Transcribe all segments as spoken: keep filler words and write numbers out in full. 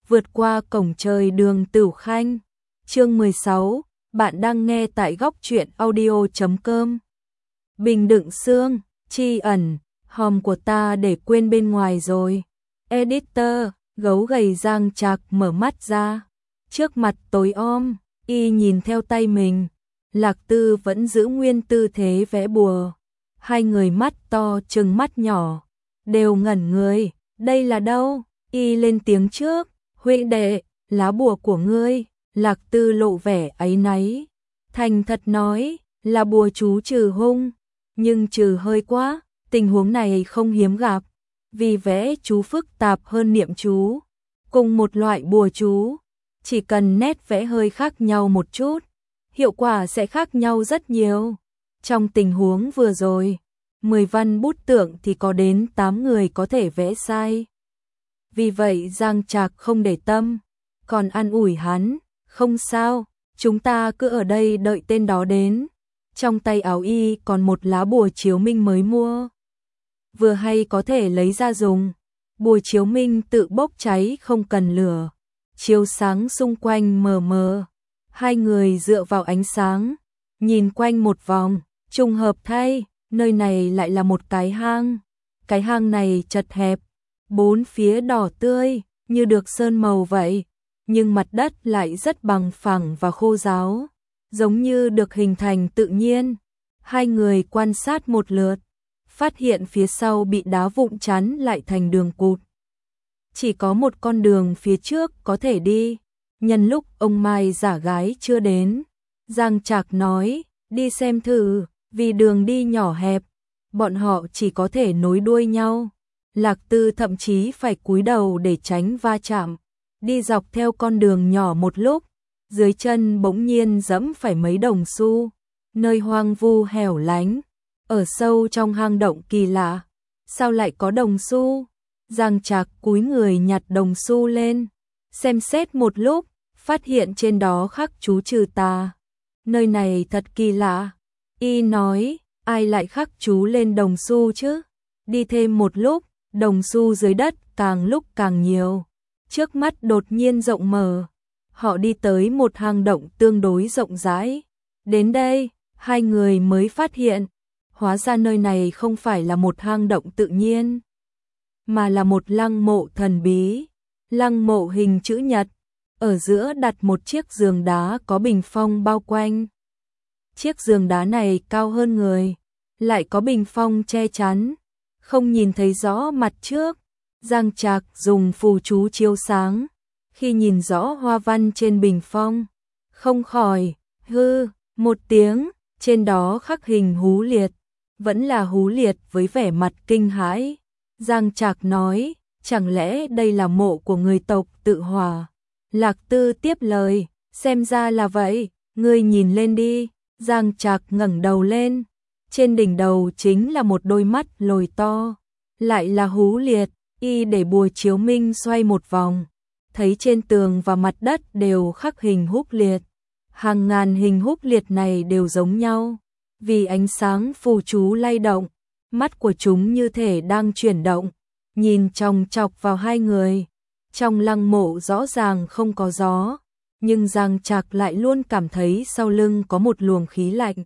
vượt qua cổng trời đường Tửu Khanh. Chương mười sáu, bạn đang nghe tại góc truyện audio chấm com. Bình đựng xương, tri ẩn, hòm của ta để quên bên ngoài rồi. Editor, gấu gầy Giang Trạc mở mắt ra. Trước mặt tối om, y nhìn theo tay mình. Lạc Tư vẫn giữ nguyên tư thế vẽ bùa. Hai người mắt to trừng mắt nhỏ, đều ngẩn người. Đây là đâu? Y lên tiếng trước. Huynh đệ, lá bùa của ngươi. Lạc Tư lộ vẻ áy náy. Thành thật nói, là bùa chú trừ hung. Nhưng trừ hơi quá, tình huống này không hiếm gặp. Vì vẽ chú phức tạp hơn niệm chú. Cùng một loại bùa chú, chỉ cần nét vẽ hơi khác nhau một chút, hiệu quả sẽ khác nhau rất nhiều. Trong tình huống vừa rồi, mười văn bút tượng thì có đến tám người có thể vẽ sai. Vì vậy Giang Trạc không để tâm, còn an ủi hắn, không sao, chúng ta cứ ở đây đợi tên đó đến. Trong tay áo y còn một lá bùa chiếu minh mới mua. Vừa hay có thể lấy ra dùng. Bùa chiếu minh tự bốc cháy không cần lửa. Chiếu sáng xung quanh mờ mờ. Hai người dựa vào ánh sáng, nhìn quanh một vòng, trùng hợp thay, nơi này lại là một cái hang. Cái hang này chật hẹp, bốn phía đỏ tươi, như được sơn màu vậy, nhưng mặt đất lại rất bằng phẳng và khô ráo, giống như được hình thành tự nhiên. Hai người quan sát một lượt, phát hiện phía sau bị đá vụn chắn lại thành đường cụt. Chỉ có một con đường phía trước có thể đi. Nhân lúc ông Mai giả gái chưa đến, Giang Trạc nói, đi xem thử, vì đường đi nhỏ hẹp, bọn họ chỉ có thể nối đuôi nhau. Lạc Tư thậm chí phải cúi đầu để tránh va chạm. Đi dọc theo con đường nhỏ một lúc, dưới chân bỗng nhiên giẫm phải mấy đồng xu. Nơi hoang vu hẻo lánh, ở sâu trong hang động kỳ lạ, sao lại có đồng xu? Giang Trạc cúi người nhặt đồng xu lên, xem xét một lúc, phát hiện trên đó khắc chú trừ tà. Nơi này thật kỳ lạ. Y nói, ai lại khắc chú lên đồng xu chứ? Đi thêm một lúc, đồng xu dưới đất càng lúc càng nhiều. Trước mắt đột nhiên rộng mở. Họ đi tới một hang động tương đối rộng rãi. Đến đây, hai người mới phát hiện, hóa ra nơi này không phải là một hang động tự nhiên, mà là một lăng mộ thần bí. Lăng mộ hình chữ nhật, ở giữa đặt một chiếc giường đá có bình phong bao quanh. Chiếc giường đá này cao hơn người, lại có bình phong che chắn, không nhìn thấy rõ mặt trước. Giang Trạc dùng phù chú chiếu sáng, khi nhìn rõ hoa văn trên bình phong, không khỏi hư một tiếng, trên đó khắc hình hú liệt, vẫn là hú liệt với vẻ mặt kinh hãi. Giang Trạc nói, chẳng lẽ đây là mộ của người tộc Tự Hỏa? Lạc Tư tiếp lời, xem ra là vậy, ngươi nhìn lên đi. Giang Trạc ngẩng đầu lên, trên đỉnh đầu chính là một đôi mắt lồi to, lại là hú liệt. Y để bùa chiếu minh xoay một vòng, thấy trên tường và mặt đất đều khắc hình húc liệt. Hàng ngàn hình húc liệt này đều giống nhau, vì ánh sáng phù chú lay động, mắt của chúng như thể đang chuyển động, nhìn chòng chọc vào hai người. Trong lăng mộ rõ ràng không có gió, nhưng Giang Trạc lại luôn cảm thấy sau lưng có một luồng khí lạnh.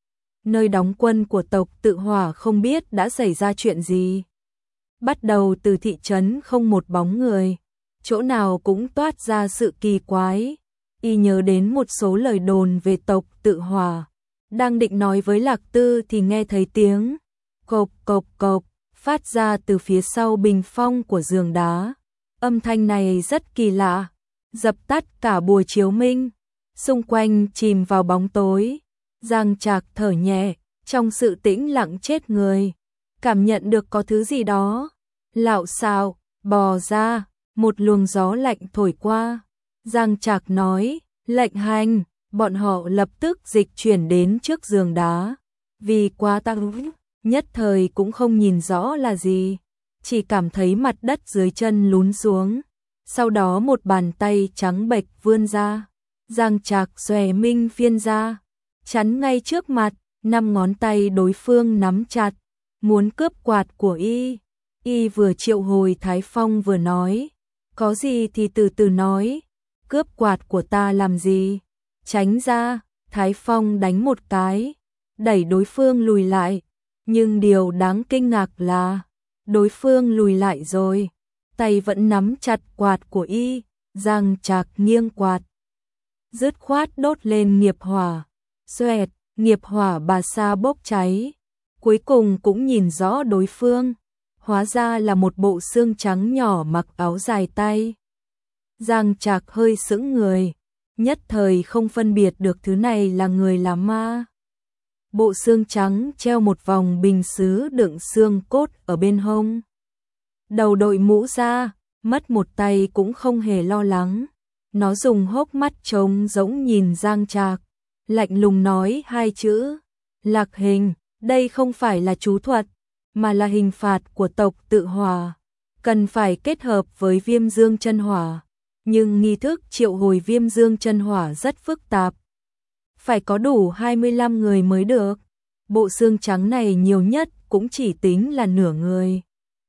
Nơi đóng quân của tộc Tự Hỏa không biết đã xảy ra chuyện gì. Bắt đầu từ thị trấn không một bóng người, chỗ nào cũng toát ra sự kỳ quái. Y nhớ đến một số lời đồn về tộc Tự Hỏa, đang định nói với Lạc Tư thì nghe thấy tiếng cộp cộp cộp phát ra từ phía sau bình phong của giường đá. Âm thanh này rất kỳ lạ, dập tắt cả bùa chiếu minh, xung quanh chìm vào bóng tối. Giang Trạc thở nhẹ, trong sự tĩnh lặng chết người, cảm nhận được có thứ gì đó lạo xạo bò ra. Một luồng gió lạnh thổi qua. Giang Trạc nói, lệnh hành. Bọn họ lập tức dịch chuyển đến trước giường đá. Vì quá tăng, nhất thời cũng không nhìn rõ là gì, chỉ cảm thấy mặt đất dưới chân lún xuống. Sau đó một bàn tay trắng bệch vươn ra. Giang Trạc xòe minh phiên ra, chắn ngay trước mặt. Năm ngón tay đối phương nắm chặt, muốn cướp quạt của y. Y vừa triệu hồi Thái Phong vừa nói, Có gì thì từ từ nói, cướp quạt của ta làm gì? Tránh ra, Thái Phong đánh một cái, đẩy đối phương lùi lại. Nhưng điều đáng kinh ngạc là, đối phương lùi lại rồi, tay vẫn nắm chặt quạt của y, Giang Trạc nghiêng quạt. Dứt khoát đốt lên nghiệp hỏa, xoẹt, nghiệp hỏa bà sa bốc cháy. Cuối cùng cũng nhìn rõ đối phương, hóa ra là một bộ xương trắng nhỏ mặc áo dài tay. Giang Trạc hơi sững người, nhất thời không phân biệt được thứ này là người là ma. Bộ xương trắng treo một vòng bình sứ đựng xương cốt ở bên hông. Đầu đội mũ ra, mất một tay cũng không hề lo lắng. Nó dùng hốc mắt trống rỗng nhìn Giang Trạc, lạnh lùng nói hai chữ, Lạc Hình. Đây không phải là chú thuật, mà là hình phạt của tộc Tự Hỏa, cần phải kết hợp với Viêm Dương Chân Hỏa, nhưng nghi thức triệu hồi Viêm Dương Chân Hỏa rất phức tạp. Phải có đủ hai mươi lăm người mới được. Bộ xương trắng này nhiều nhất cũng chỉ tính là nửa người.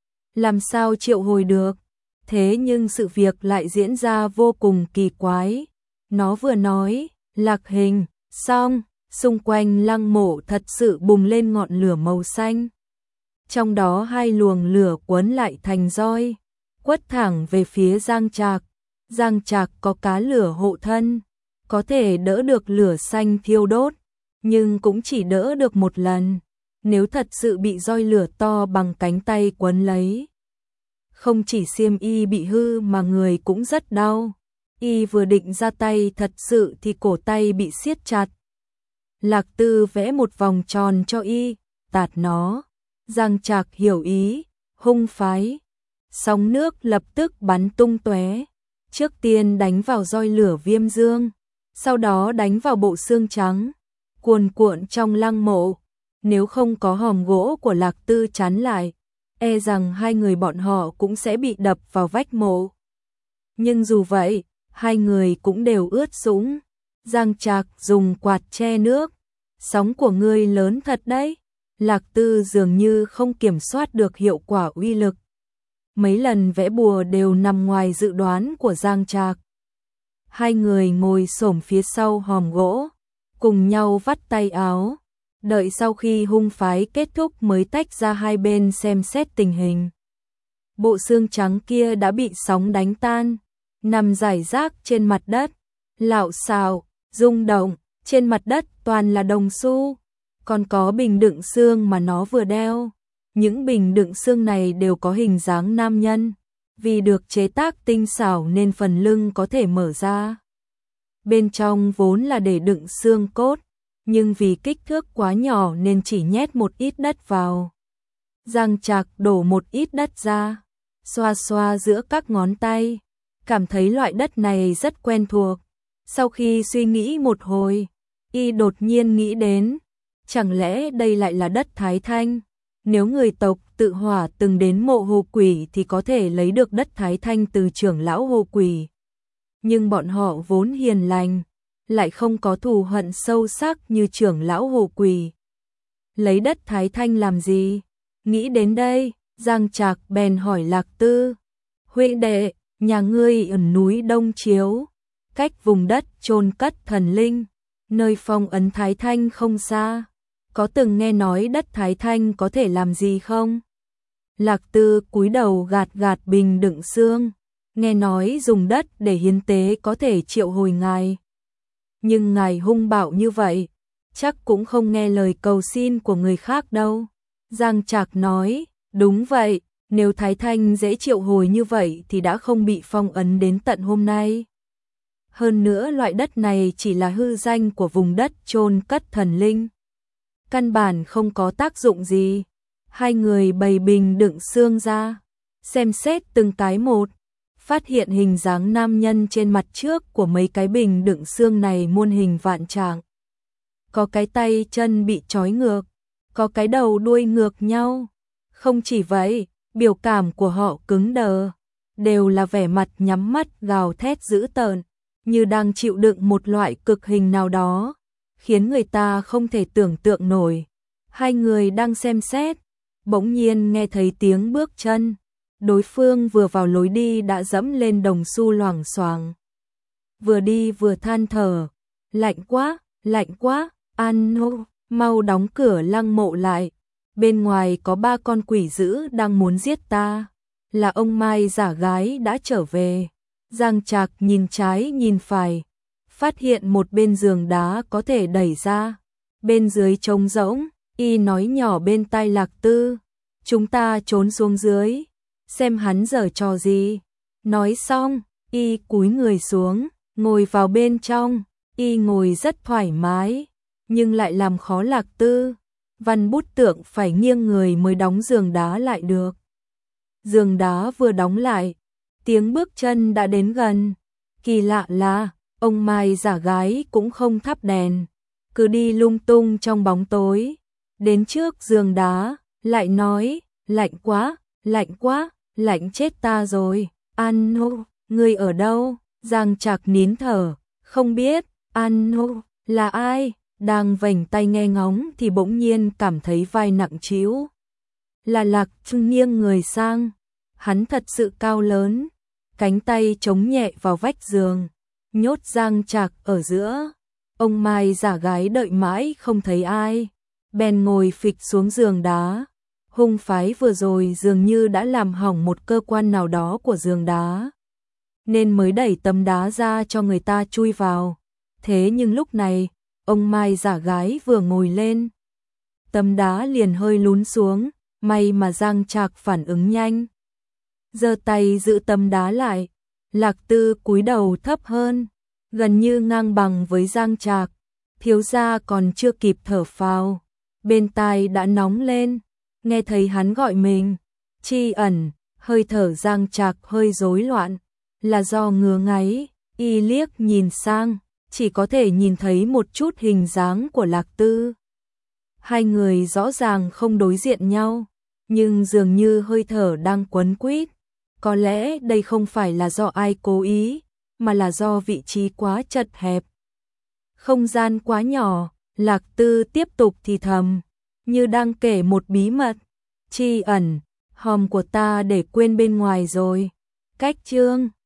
Làm sao triệu hồi được? Thế nhưng sự việc lại diễn ra vô cùng kỳ quái. Nó vừa nói, Lạc Hình, xong. Xung quanh lăng mộ thật sự bùng lên ngọn lửa màu xanh. Trong đó hai luồng lửa quấn lại thành roi, quất thẳng về phía Giang Trạc. Giang Trạc có cá lửa hộ thân, có thể đỡ được lửa xanh thiêu đốt, nhưng cũng chỉ đỡ được một lần. Nếu thật sự bị roi lửa to bằng cánh tay quấn lấy, không chỉ xiêm y bị hư mà người cũng rất đau. Y vừa định ra tay thật sự thì cổ tay bị siết chặt. Lạc Tư vẽ một vòng tròn cho y, tạt nó. Giang Trạc hiểu ý, hung phái. Sóng nước lập tức bắn tung tóe. Trước tiên đánh vào roi lửa Viêm Dương, sau đó đánh vào bộ xương trắng, cuồn cuộn trong lăng mộ. Nếu không có hòm gỗ của Lạc Tư chắn lại, e rằng hai người bọn họ cũng sẽ bị đập vào vách mộ. Nhưng dù vậy, hai người cũng đều ướt sũng. Giang Trạc dùng quạt che nước. Sóng của ngươi lớn thật đấy. Lạc Tư dường như không kiểm soát được hiệu quả uy lực. Mấy lần vẽ bùa đều nằm ngoài dự đoán của Giang Trạc. Hai người ngồi xổm phía sau hòm gỗ, cùng nhau vắt tay áo. Đợi sau khi hung phái kết thúc mới tách ra hai bên xem xét tình hình. Bộ xương trắng kia đã bị sóng đánh tan, nằm rải rác trên mặt đất, lạo xạo, rung động. Trên mặt đất toàn là đồng xu, còn có bình đựng xương mà nó vừa đeo. Những bình đựng xương này đều có hình dáng nam nhân, vì được chế tác tinh xảo nên phần lưng có thể mở ra. Bên trong vốn là để đựng xương cốt, nhưng vì kích thước quá nhỏ nên chỉ nhét một ít đất vào. Giang Trạc đổ một ít đất ra, xoa xoa giữa các ngón tay, cảm thấy loại đất này rất quen thuộc. Sau khi suy nghĩ một hồi, y đột nhiên nghĩ đến, chẳng lẽ đây lại là đất Thái Thanh? Nếu người tộc Tự Hỏa từng đến mộ Hồ Quỷ thì có thể lấy được đất Thái Thanh từ trưởng lão Hồ Quỷ. Nhưng bọn họ vốn hiền lành, lại không có thù hận sâu sắc như trưởng lão Hồ Quỷ. Lấy đất Thái Thanh làm gì? Nghĩ đến đây, Giang Trạc bèn hỏi Lạc Tư, huynh đệ, nhà ngươi ở núi Đông Chiếu, cách vùng đất chôn cất thần linh, nơi phong ấn Thái Thanh không xa, có từng nghe nói đất Thái Thanh có thể làm gì không? Lạc Tư cúi đầu gạt gạt bình đựng xương, nghe nói dùng đất để hiến tế có thể triệu hồi ngài. Nhưng ngài hung bạo như vậy, chắc cũng không nghe lời cầu xin của người khác đâu. Giang Trạc nói, đúng vậy, nếu Thái Thanh dễ triệu hồi như vậy thì đã không bị phong ấn đến tận hôm nay. Hơn nữa loại đất này chỉ là hư danh của vùng đất chôn cất thần linh, căn bản không có tác dụng gì. Hai người bày bình đựng xương ra, xem xét từng cái một, phát hiện hình dáng nam nhân trên mặt trước của mấy cái bình đựng xương này muôn hình vạn trạng. Có cái tay chân bị trói ngược, có cái đầu đuôi ngược nhau. Không chỉ vậy, biểu cảm của họ cứng đờ, đều là vẻ mặt nhắm mắt gào thét dữ tợn, như đang chịu đựng một loại cực hình nào đó, khiến người ta không thể tưởng tượng nổi. Hai người đang xem xét, bỗng nhiên nghe thấy tiếng bước chân, Đối phương vừa vào lối đi đã dẫm lên đồng xu loảng xoảng. Vừa đi vừa than thở, lạnh quá, lạnh quá, An Nô, mau đóng cửa lăng mộ lại. Bên ngoài có ba con quỷ dữ đang muốn giết ta. Là ông Mai giả gái đã trở về. Giang Trạc nhìn trái nhìn phải, phát hiện một bên giường đá có thể đẩy ra. Bên dưới trống rỗng, y nói nhỏ bên tai Lạc Tư. Chúng ta trốn xuống dưới, xem hắn giở trò gì. Nói xong, y cúi người xuống, ngồi vào bên trong. Y ngồi rất thoải mái, nhưng lại làm khó Lạc Tư. Văn bút tượng phải nghiêng người mới đóng giường đá lại được. Giường đá vừa đóng lại, tiếng bước chân đã đến gần. Kỳ lạ là, ông Mai giả gái cũng không thắp đèn, cứ đi lung tung trong bóng tối. Đến trước giường đá, lại nói, lạnh quá, lạnh quá, lạnh chết ta rồi. An Nô, ngươi ở đâu? Giang Trạc nín thở, không biết. An Nô, là ai? Đang vành tay nghe ngóng thì bỗng nhiên cảm thấy vai nặng trĩu. Là Lạc Trưng nghiêng người sang. Hắn thật sự cao lớn, cánh tay chống nhẹ vào vách giường, nhốt Giang Trạc ở giữa. Ông Mai giả gái đợi mãi không thấy ai, bèn ngồi phịch xuống giường đá. Hung phái vừa rồi dường như đã làm hỏng một cơ quan nào đó của giường đá, nên mới đẩy tấm đá ra cho người ta chui vào. Thế nhưng lúc này, ông Mai giả gái vừa ngồi lên, tấm đá liền hơi lún xuống, may mà Giang Trạc phản ứng nhanh. Giơ tay giữ tấm đá lại, Lạc Tư cúi đầu thấp hơn, gần như ngang bằng với Giang Trạc. Thiếu gia còn chưa kịp thở phào, bên tai đã nóng lên, nghe thấy hắn gọi mình. Tri Ẩn, hơi thở Giang Trạc hơi rối loạn, là do ngứa ngáy. Y liếc nhìn sang, chỉ có thể nhìn thấy một chút hình dáng của Lạc Tư. Hai người rõ ràng không đối diện nhau, nhưng dường như hơi thở đang quấn quýt. Có lẽ đây không phải là do ai cố ý, mà là do vị trí quá chật hẹp. Không gian quá nhỏ, Lạc Tư tiếp tục thì thầm, như đang kể một bí mật. Tri Ẩn, hòm của ta để quên bên ngoài rồi. Cách chương